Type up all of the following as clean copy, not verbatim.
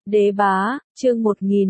Đế bá, chương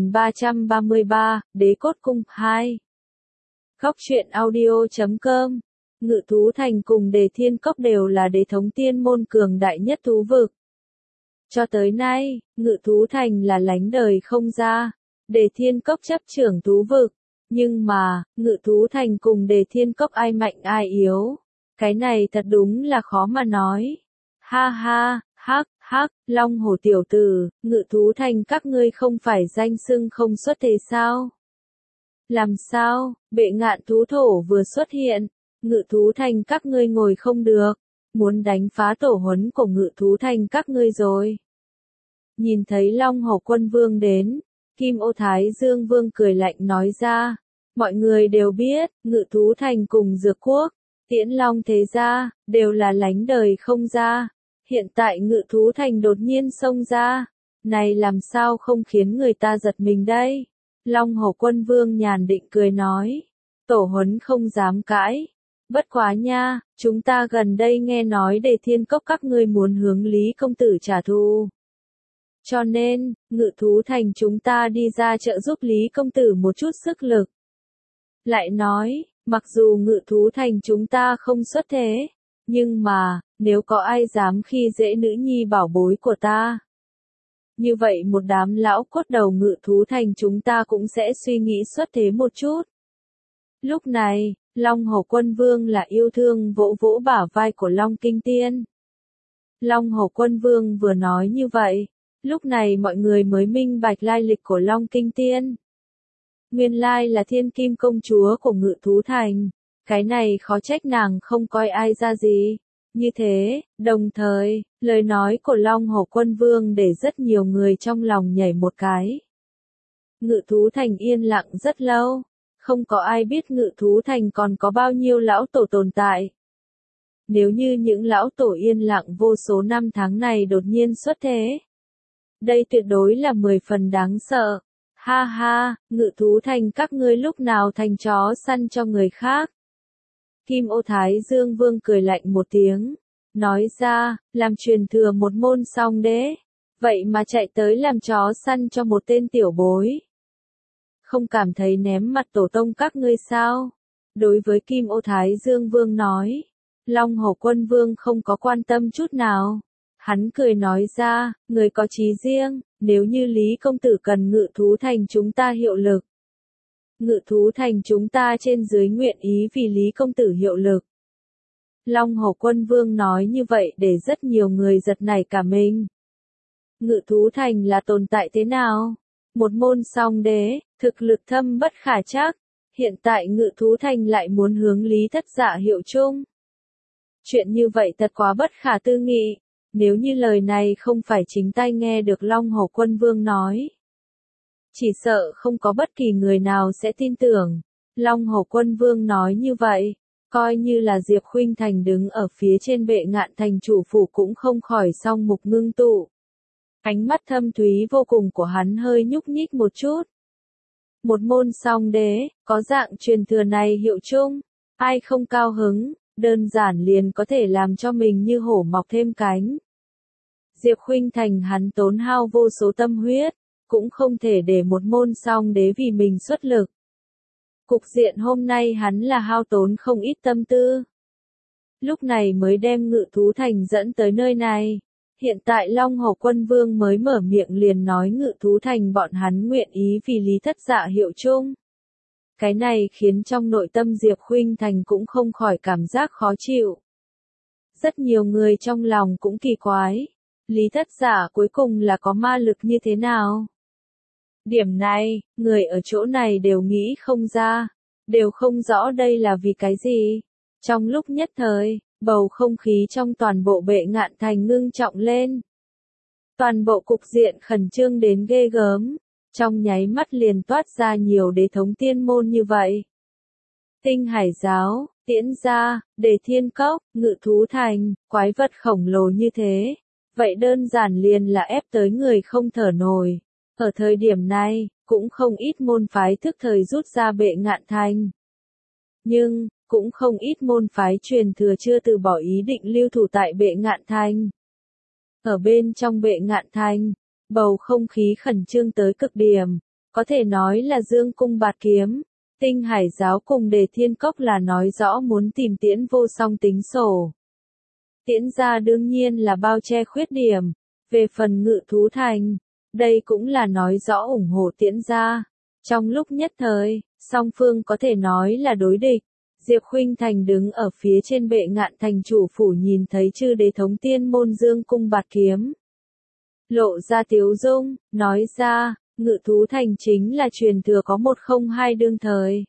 1333, Đế cốt cung 2. Góc truyện audio.com. Ngự thú thành cùng Đề Thiên Cốc đều là đế thống tiên môn cường đại nhất thú vực. Cho tới nay, Ngự thú thành là lánh đời không ra, Đề Thiên Cốc chấp trưởng thú vực. Nhưng mà, Ngự thú thành cùng Đề Thiên Cốc ai mạnh ai yếu, cái này thật đúng là khó mà nói. Ha ha, hắc, Long Hổ tiểu tử, Ngự thú thành các ngươi không phải danh xưng không xuất thế sao? Làm sao, bệ ngạn thú thổ vừa xuất hiện, Ngự thú thành các ngươi ngồi không được, muốn đánh phá tổ huấn của Ngự thú thành các ngươi rồi. Nhìn thấy Long Hổ quân vương đến, Kim Ô Thái Dương Vương cười lạnh nói ra, mọi người đều biết, Ngự thú thành cùng Dược Quốc, Tiễn Long thế gia, đều là lánh đời không ra. Hiện tại Ngự thú thành đột nhiên xông ra, này làm sao không khiến người ta giật mình đây? Long Hổ quân vương nhàn định cười nói, tổ huấn không dám cãi. Bất quá nha, chúng ta gần đây nghe nói Đề Thiên Cốc các ngươi muốn hướng Lý công tử trả thù. Cho nên, Ngự thú thành chúng ta đi ra trợ giúp Lý công tử một chút sức lực. Lại nói, mặc dù Ngự thú thành chúng ta không xuất thế, nhưng mà, nếu có ai dám khi dễ nữ nhi bảo bối của ta, như vậy một đám lão cốt đầu Ngự thú thành chúng ta cũng sẽ suy nghĩ xuất thế một chút. Lúc này, Long Hổ quân vương là yêu thương vỗ vỗ bả vai của Long Kinh Tiên. Long Hổ quân vương vừa nói như vậy, lúc này mọi người mới minh bạch lai lịch của Long Kinh Tiên. Nguyên lai là thiên kim công chúa của Ngự thú thành, cái này khó trách nàng không coi ai ra gì. Như thế, đồng thời, lời nói của Long Hổ quân vương để rất nhiều người trong lòng nhảy một cái. Ngự thú thành yên lặng rất lâu, không có ai biết Ngự thú thành còn có bao nhiêu lão tổ tồn tại. Nếu như những lão tổ yên lặng vô số năm tháng này đột nhiên xuất thế, đây tuyệt đối là 10 phần đáng sợ. Ha ha, Ngự thú thành các ngươi lúc nào thành chó săn cho người khác? Kim Ô Thái Dương Vương cười lạnh một tiếng, nói ra, làm truyền thừa một môn song đế, vậy mà chạy tới làm chó săn cho một tên tiểu bối. Không cảm thấy ném mặt tổ tông các ngươi sao? Đối với Kim Ô Thái Dương Vương nói, Long Hổ quân vương không có quan tâm chút nào. Hắn cười nói ra, người có chí riêng, nếu như Lý công tử cần Ngự thú thành chúng ta hiệu lực. Ngự thú thành chúng ta trên dưới nguyện ý vì Lý công tử hiệu lực. Long Hổ quân vương nói như vậy để rất nhiều người giật nảy cả mình. Ngự thú thành là tồn tại thế nào? Một môn song đế, thực lực thâm bất khả trắc. Hiện tại Ngự thú thành lại muốn hướng Lý thất dạ hiệu chung. Chuyện như vậy thật quá bất khả tư nghị. Nếu như lời này không phải chính tai nghe được Long Hổ quân vương nói, chỉ sợ không có bất kỳ người nào sẽ tin tưởng. Long Hổ quân vương nói như vậy, coi như là Diệp Khuynh Thành đứng ở phía trên bệ ngạn thành chủ phủ cũng không khỏi song mục ngưng tụ. Ánh mắt thâm thúy vô cùng của hắn hơi nhúc nhích một chút. Một môn song đế, có dạng truyền thừa này hiệu chung, ai không cao hứng, đơn giản liền có thể làm cho mình như hổ mọc thêm cánh. Diệp Khuynh Thành hắn tốn hao vô số tâm huyết, cũng không thể để một môn song đế vì mình xuất lực. Cục diện hôm nay hắn là hao tốn không ít tâm tư. Lúc này mới đem Ngự thú thành dẫn tới nơi này. Hiện tại Long Hổ quân vương mới mở miệng liền nói Ngự thú thành bọn hắn nguyện ý vì Lý thất dạ hiệu chung. Cái này khiến trong nội tâm Diệp Khuynh Thành cũng không khỏi cảm giác khó chịu. Rất nhiều người trong lòng cũng kỳ quái. Lý thất dạ cuối cùng là có ma lực như thế nào? Điểm này, người ở chỗ này đều nghĩ không ra, đều không rõ đây là vì cái gì. Trong lúc nhất thời, bầu không khí trong toàn bộ bệ ngạn thành ngưng trọng lên. Toàn bộ cục diện khẩn trương đến ghê gớm, trong nháy mắt liền toát ra nhiều đế thống tiên môn như vậy. Tinh Hải giáo, Tiễn gia, Đề Thiên Cốc, Ngự thú thành, quái vật khổng lồ như thế. Vậy đơn giản liền là ép tới người không thở nổi. Ở thời điểm này, cũng không ít môn phái thức thời rút ra bệ ngạn thành. Nhưng, cũng không ít môn phái truyền thừa chưa từ bỏ ý định lưu thủ tại bệ ngạn thành. Ở bên trong bệ ngạn thành, bầu không khí khẩn trương tới cực điểm, có thể nói là dương cung bạt kiếm. Tinh Hải giáo cùng Đề Thiên Cốc là nói rõ muốn tìm Tiễn Vô Song tính sổ. Tiễn gia đương nhiên là bao che khuyết điểm, về phần Ngự Thú Thành, đây cũng là nói rõ ủng hộ Tiễn gia. Trong lúc nhất thời, song phương có thể nói là đối địch. Diệp Khuynh Thành đứng ở phía trên bệ ngạn thành chủ phủ nhìn thấy chư đế thống tiên môn dương cung bạt kiếm. Lộ ra tiếu dung, nói ra, Ngự Thú Thành chính là truyền thừa có 102 đương thời.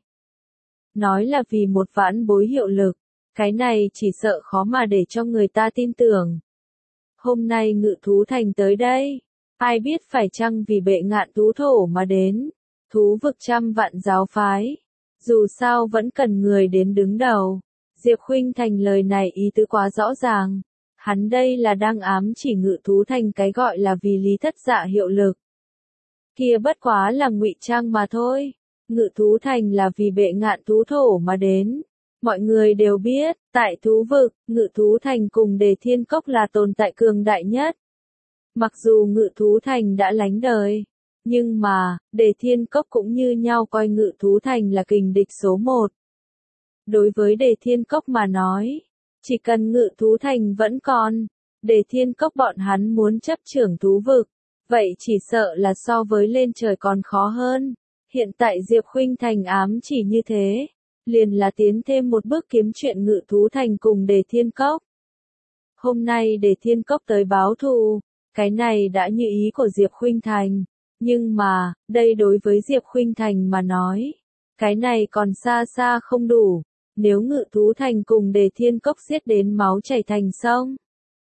Nói là vì một vãn bối hiệu lực, cái này chỉ sợ khó mà để cho người ta tin tưởng. Hôm nay Ngự Thú Thành tới đây, ai biết phải chăng vì bệ ngạn thú thổ mà đến, thú vực trăm vạn giáo phái. Dù sao vẫn cần người đến đứng đầu. Diệp Khuynh Thành lời này ý tứ quá rõ ràng. Hắn đây là đang ám chỉ Ngự Thú Thành cái gọi là vì Lý Thất Dạ hiệu lực. Kia bất quá là ngụy trang mà thôi. Ngự Thú Thành là vì bệ ngạn thú thổ mà đến. Mọi người đều biết, tại thú vực, Ngự Thú Thành cùng Đề Thiên Cốc là tồn tại cường đại nhất. Mặc dù Ngự Thú Thành đã lánh đời, nhưng mà, Đề Thiên Cốc cũng như nhau coi Ngự Thú Thành là kình địch số 1. Đối với Đề Thiên Cốc mà nói, chỉ cần Ngự Thú Thành vẫn còn, Đề Thiên Cốc bọn hắn muốn chấp trưởng thú vực, vậy chỉ sợ là so với lên trời còn khó hơn. Hiện tại Diệp Khuynh Thành ám chỉ như thế, liền là tiến thêm một bước kiếm chuyện Ngự Thú Thành cùng Đề Thiên Cốc. Hôm nay Đề Thiên Cốc tới báo thù, cái này đã như ý của Diệp Khuynh Thành. Nhưng mà, đây đối với Diệp Khuynh Thành mà nói, cái này còn xa xa không đủ. Nếu Ngự Thú Thành cùng Đề Thiên Cốc giết đến máu chảy thành sông,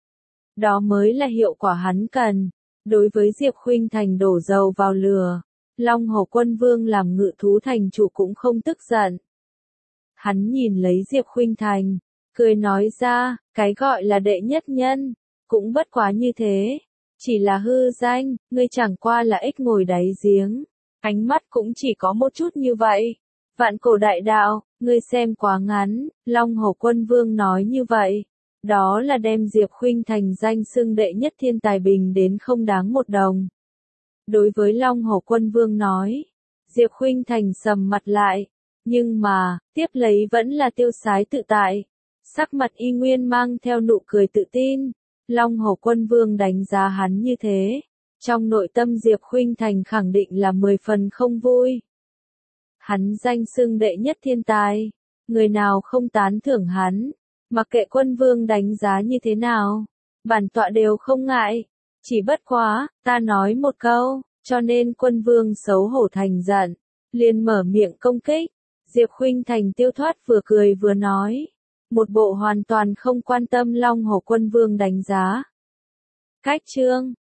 đó mới là hiệu quả hắn cần. Đối với Diệp Khuynh Thành đổ dầu vào lửa, Long Hổ Quân Vương làm Ngự Thú Thành chủ cũng không tức giận. Hắn nhìn lấy Diệp Khuynh Thành, cười nói ra, cái gọi là đệ nhất nhân, cũng bất quá như thế. Chỉ là hư danh, ngươi chẳng qua là ếch ngồi đáy giếng. Ánh mắt cũng chỉ có một chút như vậy. Vạn cổ đại đạo, ngươi xem quá ngắn, Long Hổ Quân Vương nói như vậy. Đó là đem Diệp Khuynh Thành danh xưng đệ nhất thiên tài bình đến không đáng một đồng. Đối với Long Hổ Quân Vương nói, Diệp Khuynh Thành sầm mặt lại. Nhưng mà, tiếp lấy vẫn là tiêu sái tự tại. Sắc mặt y nguyên mang theo nụ cười tự tin. Long Hổ Quân Vương đánh giá hắn như thế. Trong nội tâm Diệp Khuynh Thành khẳng định là 10 phần không vui. Hắn danh xưng đệ nhất thiên tài. Người nào không tán thưởng hắn. Mặc kệ Quân Vương đánh giá như thế nào. Bản tọa đều không ngại. Chỉ bất quá, ta nói một câu. Cho nên Quân Vương xấu hổ thành giận. Liền mở miệng công kích. Diệp Khuynh Thành tiêu thoát vừa cười vừa nói. Một bộ hoàn toàn không quan tâm Long Hổ Quân Vương đánh giá. Cách chương